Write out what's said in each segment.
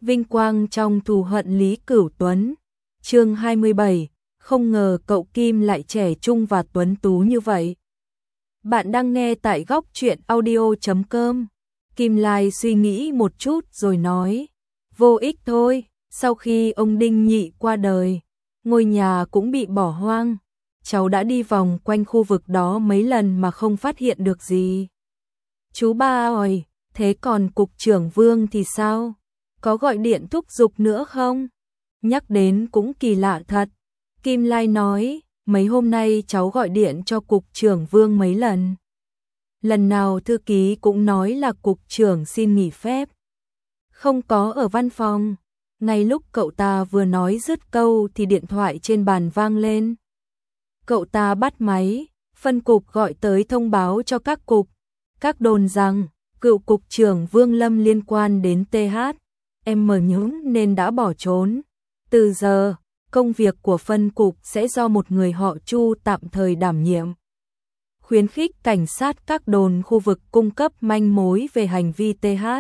Vinh quang trong thù hận Lý Cửu Tuấn. Chương 27, không ngờ cậu Kim lại trẻ trung và tuấn tú như vậy. Bạn đang nghe tại góc truyện audio.com. Kim Lai suy nghĩ một chút rồi nói, vô ích thôi, sau khi ông Đinh Nhị qua đời, ngôi nhà cũng bị bỏ hoang. Cháu đã đi vòng quanh khu vực đó mấy lần mà không phát hiện được gì. Chú ba ơi, thế còn cục trưởng Vương thì sao? Có gọi điện thúc giục nữa không? Nhắc đến cũng kỳ lạ thật. Kim Lai nói, mấy hôm nay cháu gọi điện cho cục trưởng Vương mấy lần. Lần nào thư ký cũng nói là cục trưởng xin nghỉ phép. Không có ở văn phòng. Ngay lúc cậu ta vừa nói dứt câu thì điện thoại trên bàn vang lên. Cậu ta bắt máy, phân cục gọi tới thông báo cho các cục. Các đồn rằng, cựu cục trưởng Vương Lâm liên quan đến THM Nhũng nên đã bỏ trốn. Từ giờ, công việc của phân cục sẽ do một người họ Chu tạm thời đảm nhiệm. Khuyến khích cảnh sát các đồn khu vực cung cấp manh mối về hành vi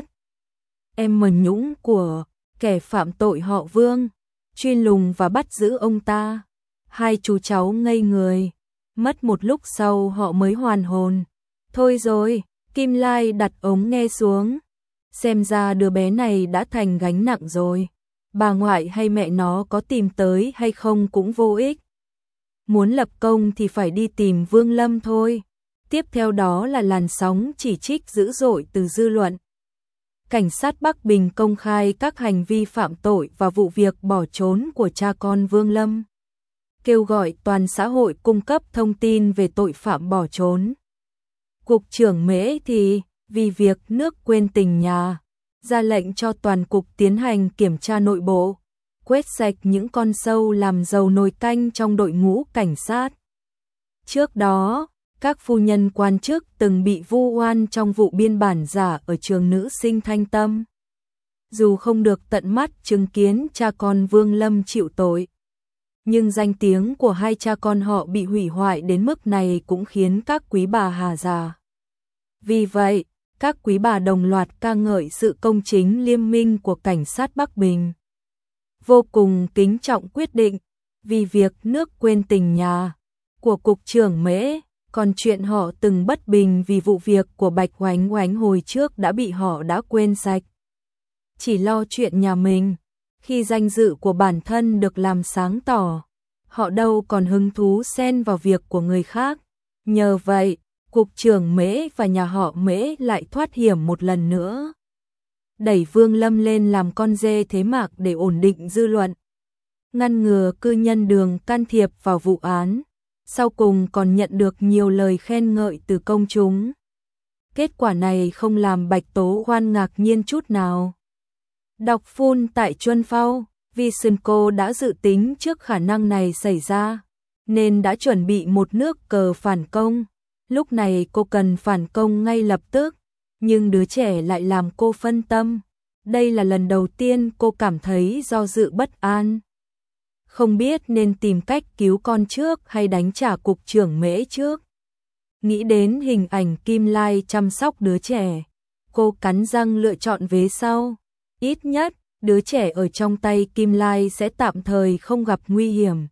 THM Nhũng của kẻ phạm tội họ Vương, truy lùng và bắt giữ ông ta. Hai chú cháu ngây người, mất một lúc sau họ mới hoàn hồn. Thôi rồi, Kim Lai đặt ống nghe xuống. Xem ra đứa bé này đã thành gánh nặng rồi. Bà ngoại hay mẹ nó có tìm tới hay không cũng vô ích. Muốn lập công thì phải đi tìm Vương Lâm thôi. Tiếp theo đó là làn sóng chỉ trích dữ dội từ dư luận. Cảnh sát Bắc Bình công khai các hành vi phạm tội và vụ việc bỏ trốn của cha con Vương Lâm. Kêu gọi toàn xã hội cung cấp thông tin về tội phạm bỏ trốn. Cục trưởng Mễ thì, vì việc nước quên tình nhà, ra lệnh cho toàn cục tiến hành kiểm tra nội bộ, quét sạch những con sâu làm dầu nồi canh trong đội ngũ cảnh sát. Trước đó, các phu nhân quan chức từng bị vu oan trong vụ biên bản giả ở trường nữ sinh Thanh Tâm. Dù không được tận mắt chứng kiến cha con Vương Lâm chịu tội, nhưng danh tiếng của hai cha con họ bị hủy hoại đến mức này cũng khiến các quý bà hà già. Vì vậy, các quý bà đồng loạt ca ngợi sự công chính liêm minh của cảnh sát Bắc Bình. Vô cùng kính trọng quyết định, vì việc nước quên tình nhà của cục trưởng Mễ, còn chuyện họ từng bất bình vì vụ việc của Bạch Oánh Oánh hồi trước bị họ đã quên sạch. Chỉ lo chuyện nhà mình, khi danh dự của bản thân được làm sáng tỏ, họ đâu còn hứng thú xen vào việc của người khác. Nhờ vậy, cục trưởng Mễ và nhà họ Mễ lại thoát hiểm một lần nữa. Đẩy Vương Lâm lên làm con dê thế mạc để ổn định dư luận, ngăn ngừa cư nhân Đường can thiệp vào vụ án. Sau cùng còn nhận được nhiều lời khen ngợi từ công chúng. Kết quả này không làm Bạch Tố Hoan ngạc nhiên chút nào. Đọc phun tại Chuân Phao, Visenco đã dự tính trước khả năng này xảy ra, nên đã chuẩn bị một nước cờ phản công. Lúc này cô cần phản công ngay lập tức, nhưng đứa trẻ lại làm cô phân tâm. Đây là lần đầu tiên cô cảm thấy do dự bất an. Không biết nên tìm cách cứu con trước hay đánh trả cục trưởng Mễ trước. Nghĩ đến hình ảnh Kim Lai chăm sóc đứa trẻ, cô cắn răng lựa chọn vế sau. Ít nhất, đứa trẻ ở trong tay Kim Lai sẽ tạm thời không gặp nguy hiểm.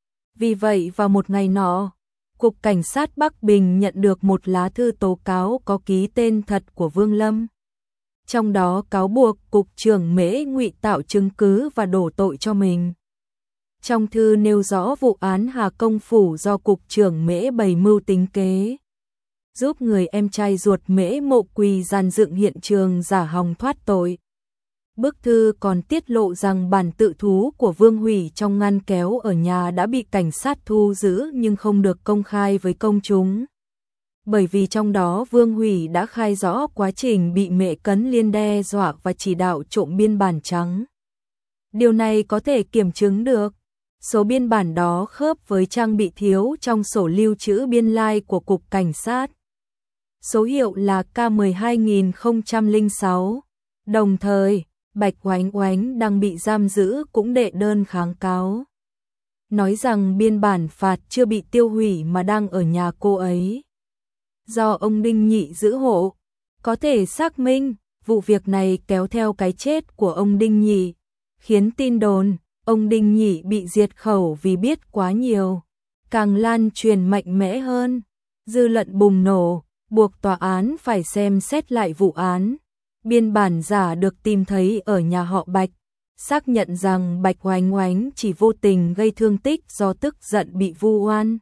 Vì vậy vào một ngày nọ, Cục Cảnh sát Bắc Bình nhận được một lá thư tố cáo có ký tên thật của Vương Lâm. Trong đó cáo buộc cục trưởng Mễ ngụy tạo chứng cứ và đổ tội cho mình. Trong thư nêu rõ vụ án Hà Công Phủ do cục trưởng Mễ bày mưu tính kế, giúp người em trai ruột Mễ Mộ Quỳ dàn dựng hiện trường giả hòng thoát tội. Bức thư còn tiết lộ rằng bản tự thú của Vương Hủy trong ngăn kéo ở nhà đã bị cảnh sát thu giữ nhưng không được công khai với công chúng. Bởi vì trong đó Vương Hủy đã khai rõ quá trình bị Mễ Cấn Liên đe dọa và chỉ đạo trộm biên bản trắng. Điều này có thể kiểm chứng được. Số biên bản đó khớp với trang bị thiếu trong sổ lưu trữ biên lai của Cục Cảnh sát. Số hiệu là K12006. Đồng thời, Bạch Oánh Oánh đang bị giam giữ cũng đệ đơn kháng cáo, nói rằng biên bản phạt chưa bị tiêu hủy mà đang ở nhà cô ấy. Do ông Đinh Nhị giữ hộ, có thể xác minh vụ việc này kéo theo cái chết của ông Đinh Nhị, khiến tin đồn ông Đinh Nhị bị diệt khẩu vì biết quá nhiều càng lan truyền mạnh mẽ hơn. Dư luận bùng nổ, buộc tòa án phải xem xét lại vụ án. Biên bản giả được tìm thấy ở nhà họ Bạch, xác nhận rằng Bạch Oánh Oánh chỉ vô tình gây thương tích do tức giận bị vu oan.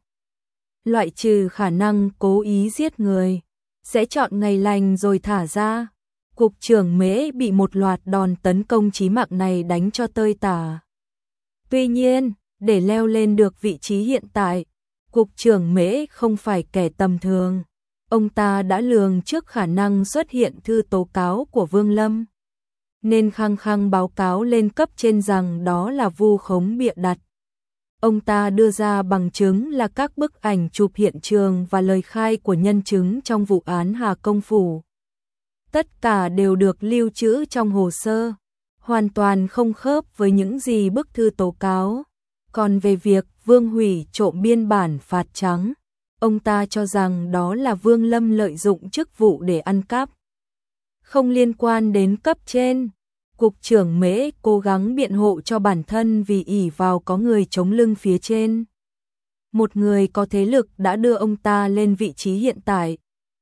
Loại trừ khả năng cố ý giết người, sẽ chọn ngày lành rồi thả ra. Cục trưởng Mễ bị một loạt đòn tấn công chí mạng này đánh cho tơi tả. Tuy nhiên, để leo lên được vị trí hiện tại, Cục trưởng Mễ không phải kẻ tầm thường. Ông ta đã lường trước khả năng xuất hiện thư tố cáo của Vương Lâm, nên khăng khăng báo cáo lên cấp trên rằng đó là vu khống bịa đặt. Ông ta đưa ra bằng chứng là các bức ảnh chụp hiện trường và lời khai của nhân chứng trong vụ án Hà Công Phủ. Tất cả đều được lưu trữ trong hồ sơ, hoàn toàn không khớp với những gì bức thư tố cáo. Còn về việc Vương hủy trộm biên bản phạt trắng, ông ta cho rằng đó là Vương Lâm lợi dụng chức vụ để ăn cắp, không liên quan đến cấp trên. Cục trưởng Mễ cố gắng biện hộ cho bản thân vì ỷ vào có người chống lưng phía trên. Một người có thế lực đã đưa ông ta lên vị trí hiện tại.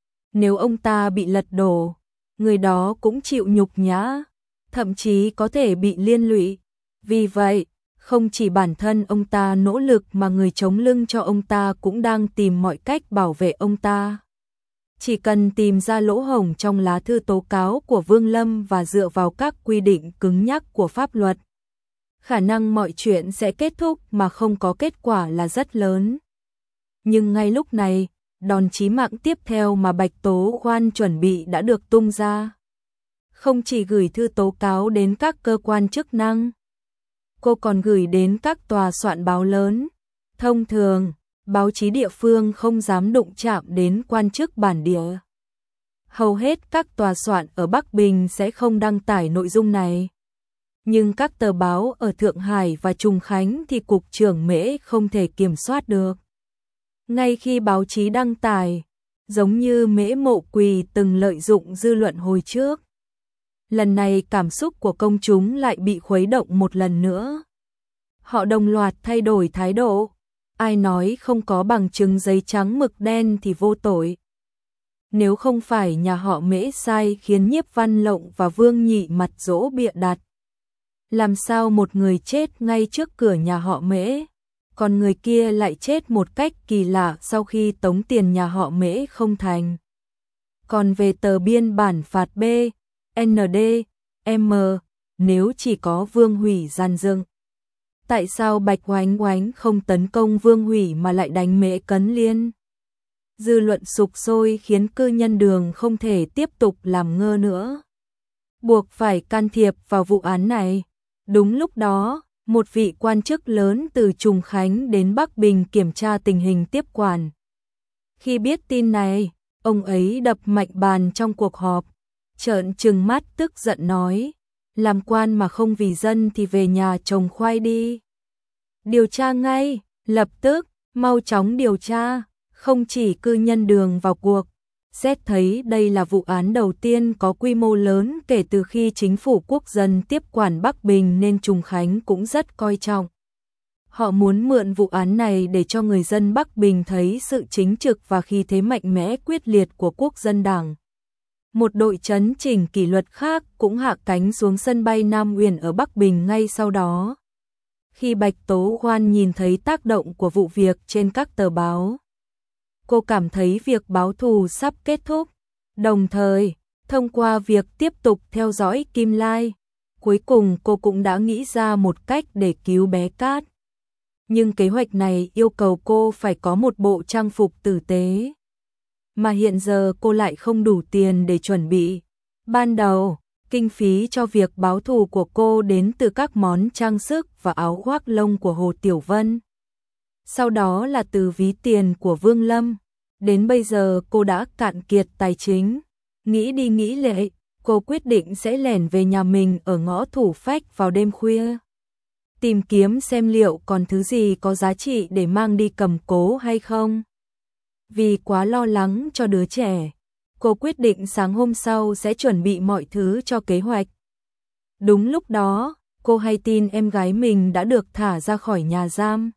Nếu ông ta bị lật đổ, người đó cũng chịu nhục nhã, thậm chí có thể bị liên lụy. Vì vậy, không chỉ bản thân ông ta nỗ lực mà người chống lưng cho ông ta cũng đang tìm mọi cách bảo vệ ông ta. Chỉ cần tìm ra lỗ hổng trong lá thư tố cáo của Vương Lâm và dựa vào các quy định cứng nhắc của pháp luật, khả năng mọi chuyện sẽ kết thúc mà không có kết quả là rất lớn. Nhưng ngay lúc này, đòn chí mạng tiếp theo mà Bạch Tố Khoan chuẩn bị đã được tung ra. Không chỉ gửi thư tố cáo đến các cơ quan chức năng, cô còn gửi đến các tòa soạn báo lớn. Thông thường, báo chí địa phương không dám đụng chạm đến quan chức bản địa. Hầu hết các tòa soạn ở Bắc Bình sẽ không đăng tải nội dung này. Nhưng các tờ báo ở Thượng Hải và Trùng Khánh thì Cục trưởng Mễ không thể kiểm soát được. Ngay khi báo chí đăng tải, giống như Mễ Mộ Quỳ từng lợi dụng dư luận hồi trước, lần này cảm xúc của công chúng lại bị khuấy động một lần nữa. Họ đồng loạt thay đổi thái độ. Ai nói không có bằng chứng giấy trắng mực đen thì vô tội. Nếu không phải nhà họ Mễ sai khiến Nhiếp Văn Lộng và Vương Nhị mặt dỗ bịa đặt, làm sao một người chết ngay trước cửa nhà họ Mễ, còn người kia lại chết một cách kỳ lạ sau khi tống tiền nhà họ Mễ không thành. Còn về tờ biên bản phạt B, ND, M, nếu chỉ có Vương Hủy gian dựng, tại sao Bạch Oánh Oánh không tấn công Vương Hủy mà lại đánh Mễ Cấn Liên? Dư luận sục sôi khiến cư nhân Đường không thể tiếp tục làm ngơ nữa, buộc phải can thiệp vào vụ án này. Đúng lúc đó, một vị quan chức lớn từ Trùng Khánh đến Bắc Bình kiểm tra tình hình tiếp quản. Khi biết tin này, ông ấy đập mạnh bàn trong cuộc họp, trợn trừng mắt tức giận nói: làm quan mà không vì dân thì về nhà trồng khoai đi. Điều tra ngay, lập tức, mau chóng điều tra. Không chỉ cư nhân Đường vào cuộc, xét thấy đây là vụ án đầu tiên có quy mô lớn kể từ khi chính phủ quốc dân tiếp quản Bắc Bình nên Trùng Khánh cũng rất coi trọng. Họ muốn mượn vụ án này để cho người dân Bắc Bình thấy sự chính trực và khí thế mạnh mẽ quyết liệt của Quốc dân Đảng. Một đội trấn chỉnh kỷ luật khác cũng hạ cánh xuống sân bay Nam Uyển ở Bắc Bình ngay sau đó. Khi Bạch Tố Khoan nhìn thấy tác động của vụ việc trên các tờ báo, cô cảm thấy việc báo thù sắp kết thúc. Đồng thời, thông qua việc tiếp tục theo dõi Kim Lai, cuối cùng cô cũng đã nghĩ ra một cách để cứu bé Cát. Nhưng kế hoạch này yêu cầu cô phải có một bộ trang phục tử tế, mà hiện giờ cô lại không đủ tiền để chuẩn bị. Ban đầu, kinh phí cho việc báo thù của cô đến từ các món trang sức và áo khoác lông của Hồ Tiểu Vân. Sau đó là từ ví tiền của Vương Lâm. Đến bây giờ cô đã cạn kiệt tài chính. Nghĩ đi nghĩ lại, cô quyết định sẽ lẻn về nhà mình ở ngõ Thủ Phách vào đêm khuya, tìm kiếm xem liệu còn thứ gì có giá trị để mang đi cầm cố hay không. Vì quá lo lắng cho đứa trẻ, Cô quyết định sáng hôm sau sẽ chuẩn bị mọi thứ cho kế hoạch. Đúng lúc đó, cô hay tin em gái mình đã được thả ra khỏi nhà giam.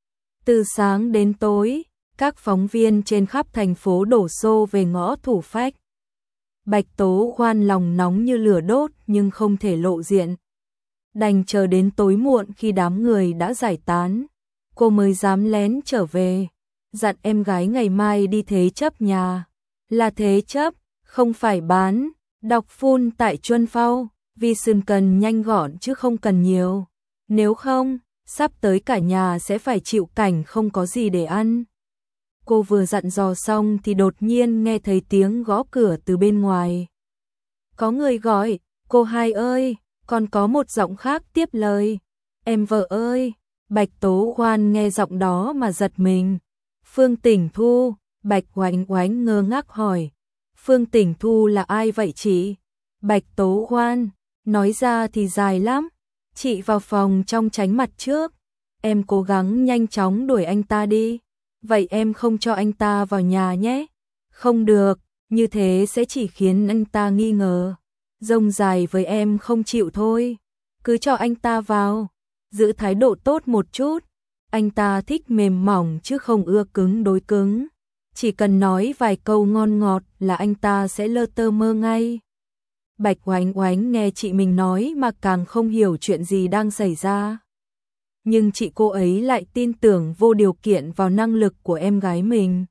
Từ sáng đến tối, các phóng viên trên khắp thành phố đổ xô về ngõ Thủ Phách. Bạch Tố Khoan lòng nóng như lửa đốt nhưng không thể lộ diện. Đành chờ đến tối muộn khi đám người đã giải tán, cô mới dám lén trở về, dặn em gái ngày mai đi thế chấp nhà. Là thế chấp, không phải bán. Đọc full tại Chuân Phao, vì sừng cần nhanh gọn chứ không cần nhiều. Nếu không, sắp tới cả nhà sẽ phải chịu cảnh không có gì để ăn. Cô vừa dặn dò xong thì đột nhiên nghe thấy tiếng gõ cửa từ bên ngoài. Có người gọi, cô hai ơi, còn có một giọng khác tiếp lời. Em vợ ơi, Bạch Tố Khoan nghe giọng đó mà giật mình. Phương Tỉnh Thu, Bạch Oánh Oánh ngơ ngác hỏi. Phương Tỉnh Thu là ai vậy chị? Bạch Tố Khoan, nói ra thì dài lắm. Chị vào phòng trong tránh mặt trước. Em cố gắng nhanh chóng đuổi anh ta đi. Vậy em không cho anh ta vào nhà nhé. Không được, như thế sẽ chỉ khiến anh ta nghi ngờ. Rông dài với em không chịu thôi. Cứ cho anh ta vào. Giữ thái độ tốt một chút. Anh ta thích mềm mỏng chứ không ưa cứng đối cứng. Chỉ cần nói vài câu ngon ngọt là anh ta sẽ lơ tơ mơ ngay. Bạch Oánh Oánh nghe chị mình nói mà càng không hiểu chuyện gì đang xảy ra. Nhưng chị cô ấy lại tin tưởng vô điều kiện vào năng lực của em gái mình.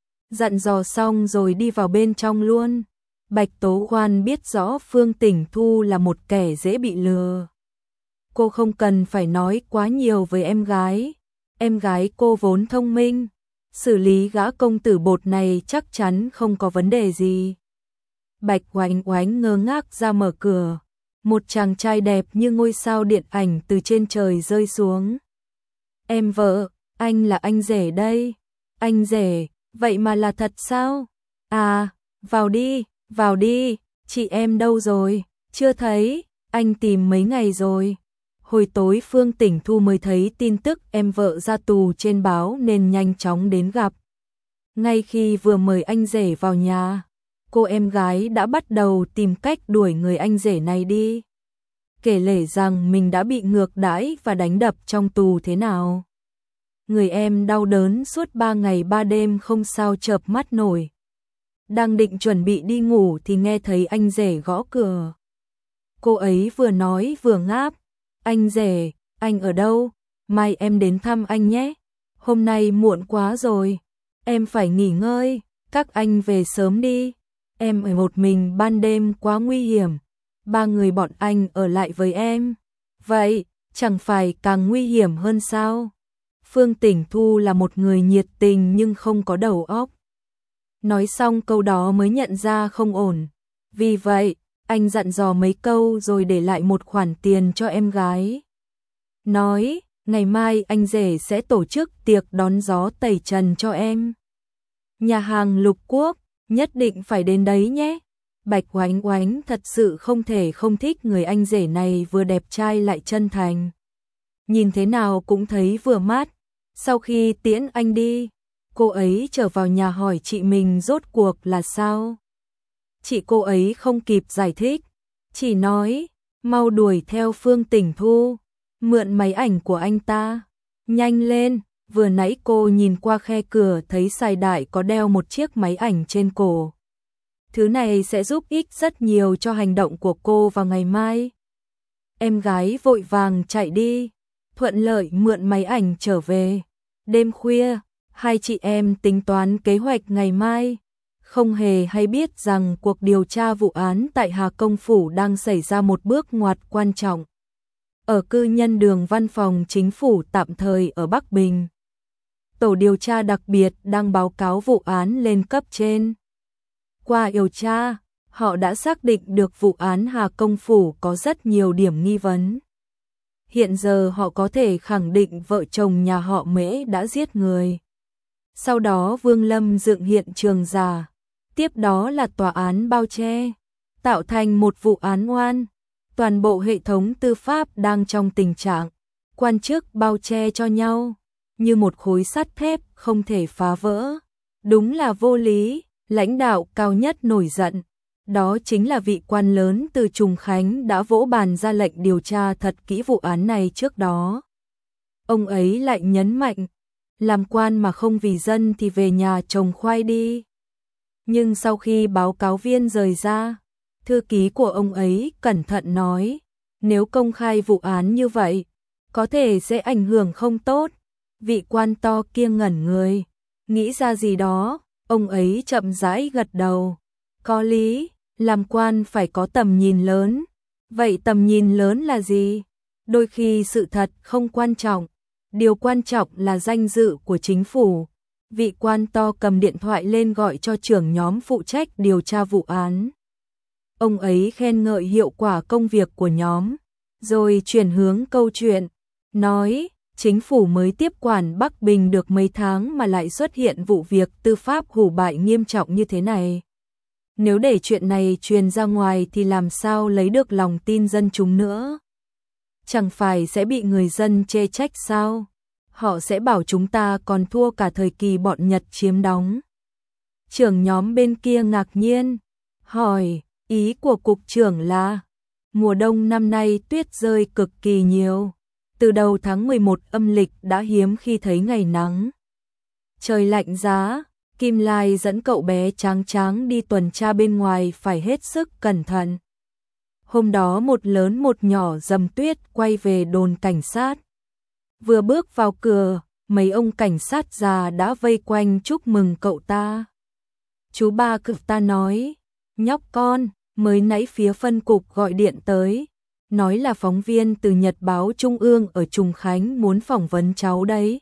Dặn dò xong rồi đi vào bên trong luôn. Bạch Tố Khoan biết rõ Phương Tỉnh Thu là một kẻ dễ bị lừa. Cô không cần phải nói quá nhiều với em gái. Em gái cô vốn thông minh. Xử lý gã công tử bột này chắc chắn không có vấn đề gì. Bạch Oánh Oánh ngơ ngác ra mở cửa. Một chàng trai đẹp như ngôi sao điện ảnh từ trên trời rơi xuống. Em vợ, anh là anh rể đây. Anh rể, vậy mà là thật sao? À, vào đi, chị em đâu rồi? Chưa thấy, anh tìm mấy ngày rồi. Hồi tối Phương Tỉnh Thu mới thấy tin tức em vợ ra tù trên báo nên nhanh chóng đến gặp. Ngay khi vừa mời anh rể vào nhà, cô em gái đã bắt đầu tìm cách đuổi người anh rể này đi. Kể lể rằng mình đã bị ngược đãi và đánh đập trong tù thế nào. Người em đau đớn suốt 3 ngày 3 đêm không sao chợp mắt nổi. Đang định chuẩn bị đi ngủ thì nghe thấy anh rể gõ cửa. Cô ấy vừa nói vừa ngáp. Anh rể, anh ở đâu? Mai em đến thăm anh nhé. Hôm nay muộn quá rồi. Em phải nghỉ ngơi, các anh về sớm đi. Em ở một mình ban đêm quá nguy hiểm. 3 người bọn anh ở lại với em. Vậy, chẳng phải càng nguy hiểm hơn sao? Phương Tỉnh Thu là một người nhiệt tình nhưng không có đầu óc. Nói xong câu đó mới nhận ra không ổn. Vì vậy, anh dặn dò mấy câu rồi để lại một khoản tiền cho em gái. Nói, ngày mai anh rể sẽ tổ chức tiệc đón gió tẩy trần cho em. Nhà hàng Lục Quốc, nhất định phải đến đấy nhé. Bạch Oánh Oánh thật sự không thể không thích người anh rể này vừa đẹp trai lại chân thành. Nhìn thế nào cũng thấy vừa mắt. Sau khi tiễn anh đi, cô ấy trở vào nhà hỏi chị mình rốt cuộc là sao. Chị cô ấy không kịp giải thích, chỉ nói, mau đuổi theo Phương Tỉnh Thu, mượn máy ảnh của anh ta. Nhanh lên, vừa nãy cô nhìn qua khe cửa thấy Sài Đại có đeo một chiếc máy ảnh trên cổ. Thứ này sẽ giúp ích rất nhiều cho hành động của cô vào ngày mai. Em gái vội vàng chạy đi, thuận lợi mượn máy ảnh trở về. Đêm khuya, hai chị em tính toán kế hoạch ngày mai. Không hề hay biết rằng cuộc điều tra vụ án tại Hà Công Phủ đang xảy ra một bước ngoặt quan trọng. Ở cư nhân đường văn phòng chính phủ tạm thời ở Bắc Bình, tổ điều tra đặc biệt đang báo cáo vụ án lên cấp trên. Qua điều tra, họ đã xác định được vụ án Hà Công Phủ có rất nhiều điểm nghi vấn. Hiện giờ họ có thể khẳng định vợ chồng nhà họ Mễ đã giết người. Sau đó Vương Lâm dựng hiện trường giả. Tiếp đó là tòa án bao che, tạo thành một vụ án oan. Toàn bộ hệ thống tư pháp đang trong tình trạng quan chức bao che cho nhau, như một khối sắt thép không thể phá vỡ. Đúng là vô lý, lãnh đạo cao nhất nổi giận. Đó chính là vị quan lớn từ Trùng Khánh đã vỗ bàn ra lệnh điều tra thật kỹ vụ án này trước đó. Ông ấy lại nhấn mạnh, làm quan mà không vì dân thì về nhà trồng khoai đi. Nhưng sau khi báo cáo viên rời ra, thư ký của ông ấy cẩn thận nói, nếu công khai vụ án như vậy, có thể sẽ ảnh hưởng không tốt. Vị quan to kia ngẩn người, nghĩ ra gì đó, ông ấy chậm rãi gật đầu. Có lý, làm quan phải có tầm nhìn lớn. Vậy tầm nhìn lớn là gì? Đôi khi sự thật không quan trọng, điều quan trọng là danh dự của chính phủ. Vị quan to cầm điện thoại lên gọi cho trưởng nhóm phụ trách điều tra vụ án. Ông ấy khen ngợi hiệu quả công việc của nhóm, rồi chuyển hướng câu chuyện, nói, chính phủ mới tiếp quản Bắc Bình được mấy tháng mà lại xuất hiện vụ việc tư pháp hủ bại nghiêm trọng như thế này. Nếu để chuyện này truyền ra ngoài thì làm sao lấy được lòng tin dân chúng nữa? Chẳng phải sẽ bị người dân chê trách sao? Họ sẽ bảo chúng ta còn thua cả thời kỳ bọn Nhật chiếm đóng. Trưởng nhóm bên kia ngạc nhiên, hỏi, ý của cục trưởng là, mùa đông năm nay tuyết rơi cực kỳ nhiều. Từ đầu tháng 11 âm lịch đã hiếm khi thấy ngày nắng. Trời lạnh giá, Kim Lai dẫn cậu bé Tráng Tráng đi tuần tra bên ngoài phải hết sức cẩn thận. Hôm đó một lớn một nhỏ dầm tuyết quay về đồn cảnh sát. Vừa bước vào cửa, mấy ông cảnh sát già đã vây quanh chúc mừng cậu ta. Chú ba cực ta nói, nhóc con, mới nãy phía phân cục gọi điện tới, nói là phóng viên từ Nhật báo Trung ương ở Trùng Khánh muốn phỏng vấn cháu đấy.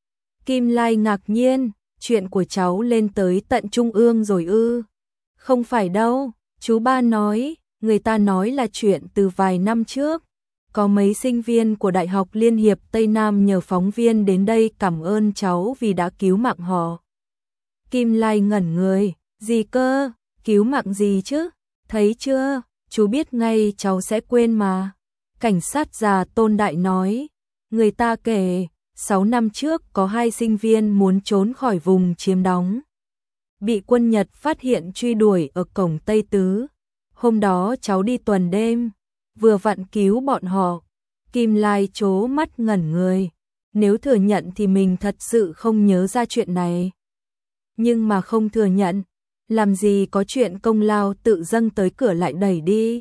Kim Lai ngạc nhiên, chuyện của cháu lên tới tận Trung ương rồi ư? Không phải đâu, chú ba nói, người ta nói là chuyện từ vài năm trước. Có mấy sinh viên của Đại học Liên hiệp Tây Nam nhờ phóng viên đến đây cảm ơn cháu vì đã cứu mạng họ. Kim Lai ngẩn người, gì cơ, cứu mạng gì chứ? Thấy chưa, chú biết ngay cháu sẽ quên mà. Cảnh sát già Tôn Đại nói, người ta kể, 6 năm trước có 2 sinh viên muốn trốn khỏi vùng chiếm đóng. Bị quân Nhật phát hiện truy đuổi ở cổng Tây Tứ. Hôm đó cháu đi tuần đêm, vừa vặn cứu bọn họ. Kim Lai trố mắt ngẩn người, nếu thừa nhận thì mình thật sự không nhớ ra chuyện này. Nhưng mà không thừa nhận, làm gì có chuyện công lao tự dâng tới cửa lại đẩy đi.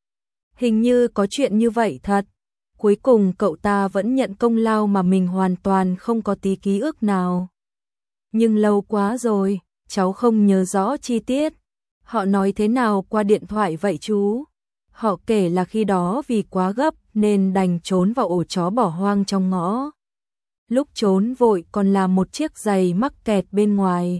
Hình như có chuyện như vậy thật. Cuối cùng cậu ta vẫn nhận công lao mà mình hoàn toàn không có tí ký ức nào. Nhưng lâu quá rồi, cháu không nhớ rõ chi tiết. Họ nói thế nào qua điện thoại vậy chú? Họ kể là khi đó vì quá gấp nên đành trốn vào ổ chó bỏ hoang trong ngõ. Lúc trốn vội còn làm một chiếc giày mắc kẹt bên ngoài.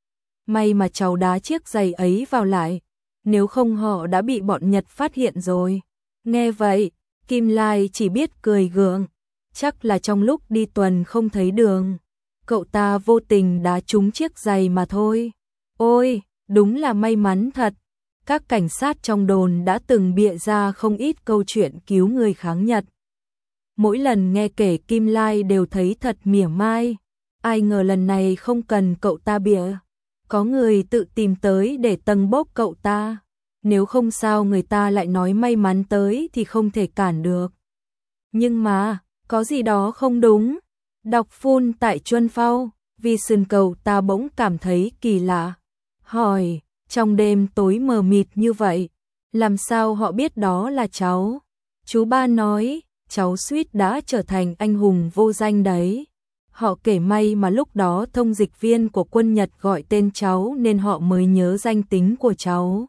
May mà cháu đá chiếc giày ấy vào lại, nếu không họ đã bị bọn Nhật phát hiện rồi. Nghe vậy, Kim Lai chỉ biết cười gượng, chắc là trong lúc đi tuần không thấy đường. Cậu ta vô tình đá trúng chiếc giày mà thôi. Ôi, đúng là may mắn thật. Các cảnh sát trong đồn đã từng bịa ra không ít câu chuyện cứu người kháng Nhật. Mỗi lần nghe kể Kim Lai đều thấy thật mỉa mai. Ai ngờ lần này không cần cậu ta bịa. Có người tự tìm tới để tâng bốc cậu ta. Nếu không sao người ta lại nói may mắn tới thì không thể cản được. Nhưng mà, có gì đó không đúng. Đọc phun tại Chuân Phao, vì sườn cầu ta bỗng cảm thấy kỳ lạ. Hỏi, trong đêm tối mờ mịt như vậy, làm sao họ biết đó là cháu? Chú ba nói, cháu suýt đã trở thành anh hùng vô danh đấy. Họ kể may mà lúc đó thông dịch viên của quân Nhật gọi tên cháu nên họ mới nhớ danh tính của cháu.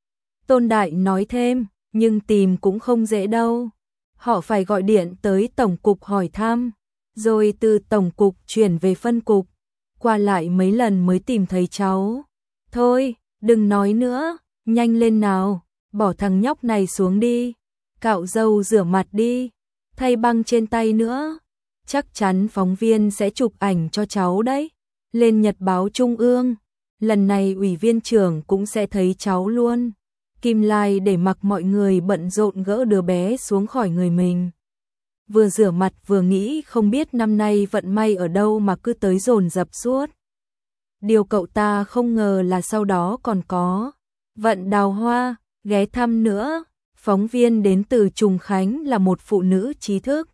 Tôn Đại nói thêm, nhưng tìm cũng không dễ đâu. Họ phải gọi điện tới tổng cục hỏi thăm, rồi từ tổng cục chuyển về phân cục, qua lại mấy lần mới tìm thấy cháu. Thôi, đừng nói nữa, nhanh lên nào, bỏ thằng nhóc này xuống đi, cạo râu rửa mặt đi, thay băng trên tay nữa. Chắc chắn phóng viên sẽ chụp ảnh cho cháu đấy, lên Nhật báo Trung ương, lần này ủy viên trưởng cũng sẽ thấy cháu luôn. Kim Lai để mặc mọi người bận rộn gỡ đứa bé xuống khỏi người mình. Vừa rửa mặt vừa nghĩ không biết năm nay vận may ở đâu mà cứ tới dồn dập suốt. Điều cậu ta không ngờ là sau đó còn có Vận Đào Hoa ghé thăm nữa. Phóng viên đến từ Trùng Khánh là một phụ nữ trí thức.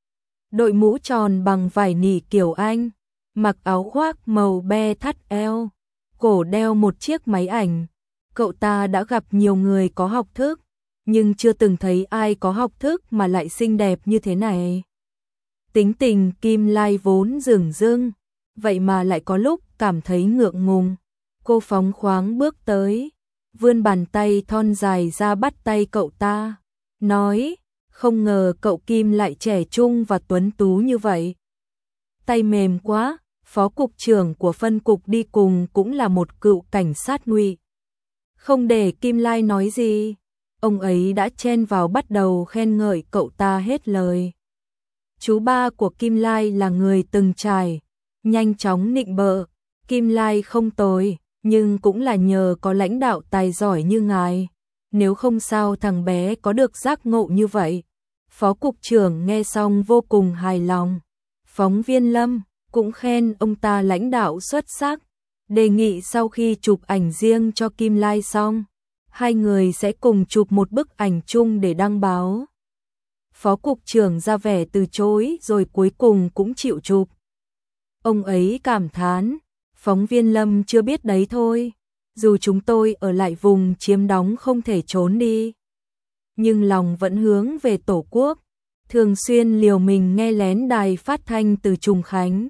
Đội mũ tròn bằng vải nỉ kiểu Anh, mặc áo khoác màu be thắt eo, cổ đeo một chiếc máy ảnh. Cậu ta đã gặp nhiều người có học thức, nhưng chưa từng thấy ai có học thức mà lại xinh đẹp như thế này. Tính tình Kim Lai vốn dửng dưng, vậy mà lại có lúc cảm thấy ngượng ngùng. Cô phóng khoáng bước tới, vươn bàn tay thon dài ra bắt tay cậu ta, nói, không ngờ cậu Kim lại trẻ trung và tuấn tú như vậy. Tay mềm quá. Phó cục trưởng của phân cục đi cùng cũng là một cựu cảnh sát Ngụy. Không để Kim Lai nói gì, ông ấy đã chen vào bắt đầu khen ngợi cậu ta hết lời. Chú ba của Kim Lai là người từng trải, nhanh chóng nịnh bợ, Kim Lai không tồi, nhưng cũng là nhờ có lãnh đạo tài giỏi như ngài, nếu không sao thằng bé có được giác ngộ như vậy. Phó cục trưởng nghe xong vô cùng hài lòng. Phóng viên Lâm cũng khen ông ta lãnh đạo xuất sắc, đề nghị sau khi chụp ảnh riêng cho Kim Lai xong, hai người sẽ cùng chụp một bức ảnh chung để đăng báo. Phó cục trưởng ra vẻ từ chối rồi cuối cùng cũng chịu chụp. Ông ấy cảm thán, phóng viên Lâm chưa biết đấy thôi, dù chúng tôi ở lại vùng chiếm đóng không thể trốn đi, nhưng lòng vẫn hướng về Tổ quốc, thường xuyên liều mình nghe lén đài phát thanh từ Trùng Khánh.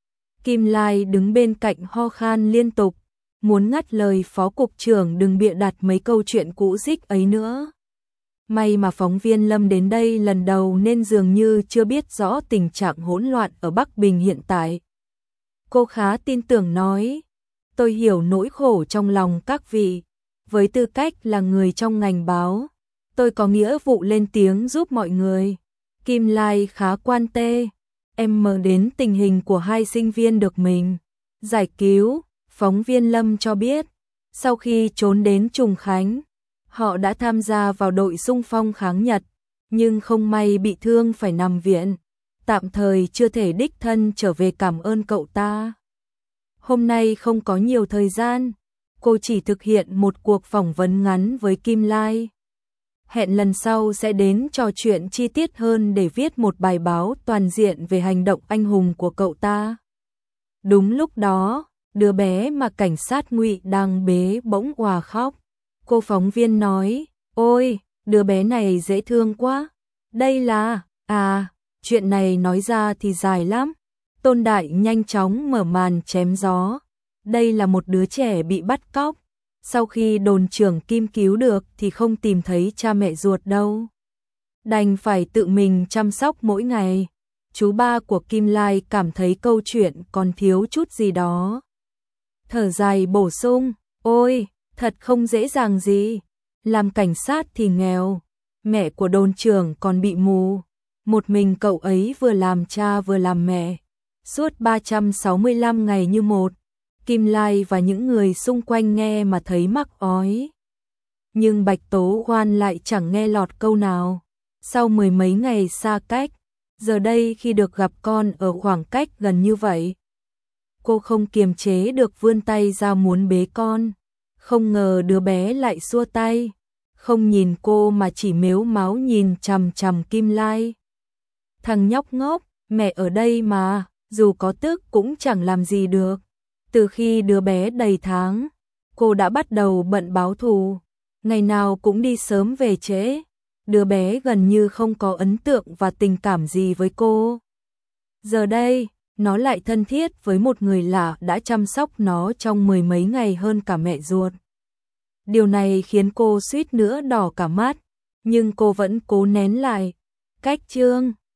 Kim Lai đứng bên cạnh ho khan liên tục, muốn ngắt lời phó cục trưởng đừng bịa đặt mấy câu chuyện cũ rích ấy nữa. May mà phóng viên Lâm đến đây lần đầu nên dường như chưa biết rõ tình trạng hỗn loạn ở Bắc Bình hiện tại. Cô khá tin tưởng nói, tôi hiểu nỗi khổ trong lòng các vị, với tư cách là người trong ngành báo, tôi có nghĩa vụ lên tiếng giúp mọi người. Kim Lai khá quan tê, em mờ đến tình hình của hai sinh viên được mình giải cứu. Phóng viên Lâm cho biết, sau khi trốn đến Trùng Khánh, họ đã tham gia vào đội xung phong kháng Nhật, nhưng không may bị thương phải nằm viện, tạm thời chưa thể đích thân trở về cảm ơn cậu ta. Hôm nay không có nhiều thời gian, cô chỉ thực hiện một cuộc phỏng vấn ngắn với Kim Lai. Hẹn lần sau sẽ đến trò chuyện chi tiết hơn để viết một bài báo toàn diện về hành động anh hùng của cậu ta. Đúng lúc đó, đứa bé mà cảnh sát Ngụy đang bế bỗng òa khóc. Cô phóng viên nói, ôi, đứa bé này dễ thương quá. Đây là, chuyện này nói ra thì dài lắm. Tôn Đại nhanh chóng mở màn chém gió. Đây là một đứa trẻ bị bắt cóc. Sau khi đồn trưởng Kim cứu được thì không tìm thấy cha mẹ ruột đâu. Đành phải tự mình chăm sóc mỗi ngày. Chú ba của Kim Lai cảm thấy câu chuyện còn thiếu chút gì đó. Thở dài bổ sung, ôi, thật không dễ dàng gì. Làm cảnh sát thì nghèo, mẹ của đồn trưởng còn bị mù. Một mình cậu ấy vừa làm cha vừa làm mẹ. Suốt 365 ngày như một. Kim Lai và những người xung quanh nghe mà thấy mắc ói. Nhưng Bạch Tố Hoan lại chẳng nghe lọt câu nào. Sau mười mấy ngày xa cách, giờ đây khi được gặp con ở khoảng cách gần như vậy, cô không kiềm chế được vươn tay ra muốn bế con. Không ngờ đứa bé lại xua tay, không nhìn cô mà chỉ mếu máo nhìn chằm chằm Kim Lai. Thằng nhóc ngốc, mẹ ở đây mà, dù có tức cũng chẳng làm gì được. Từ khi đứa bé đầy tháng, cô đã bắt đầu bận báo thù, ngày nào cũng đi sớm về trễ. Đứa bé gần như không có ấn tượng và tình cảm gì với cô. Giờ đây, nó lại thân thiết với một người lạ đã chăm sóc nó trong mười mấy ngày hơn cả mẹ ruột. Điều này khiến cô suýt nữa đỏ cả mắt, nhưng cô vẫn cố nén lại. Cách chương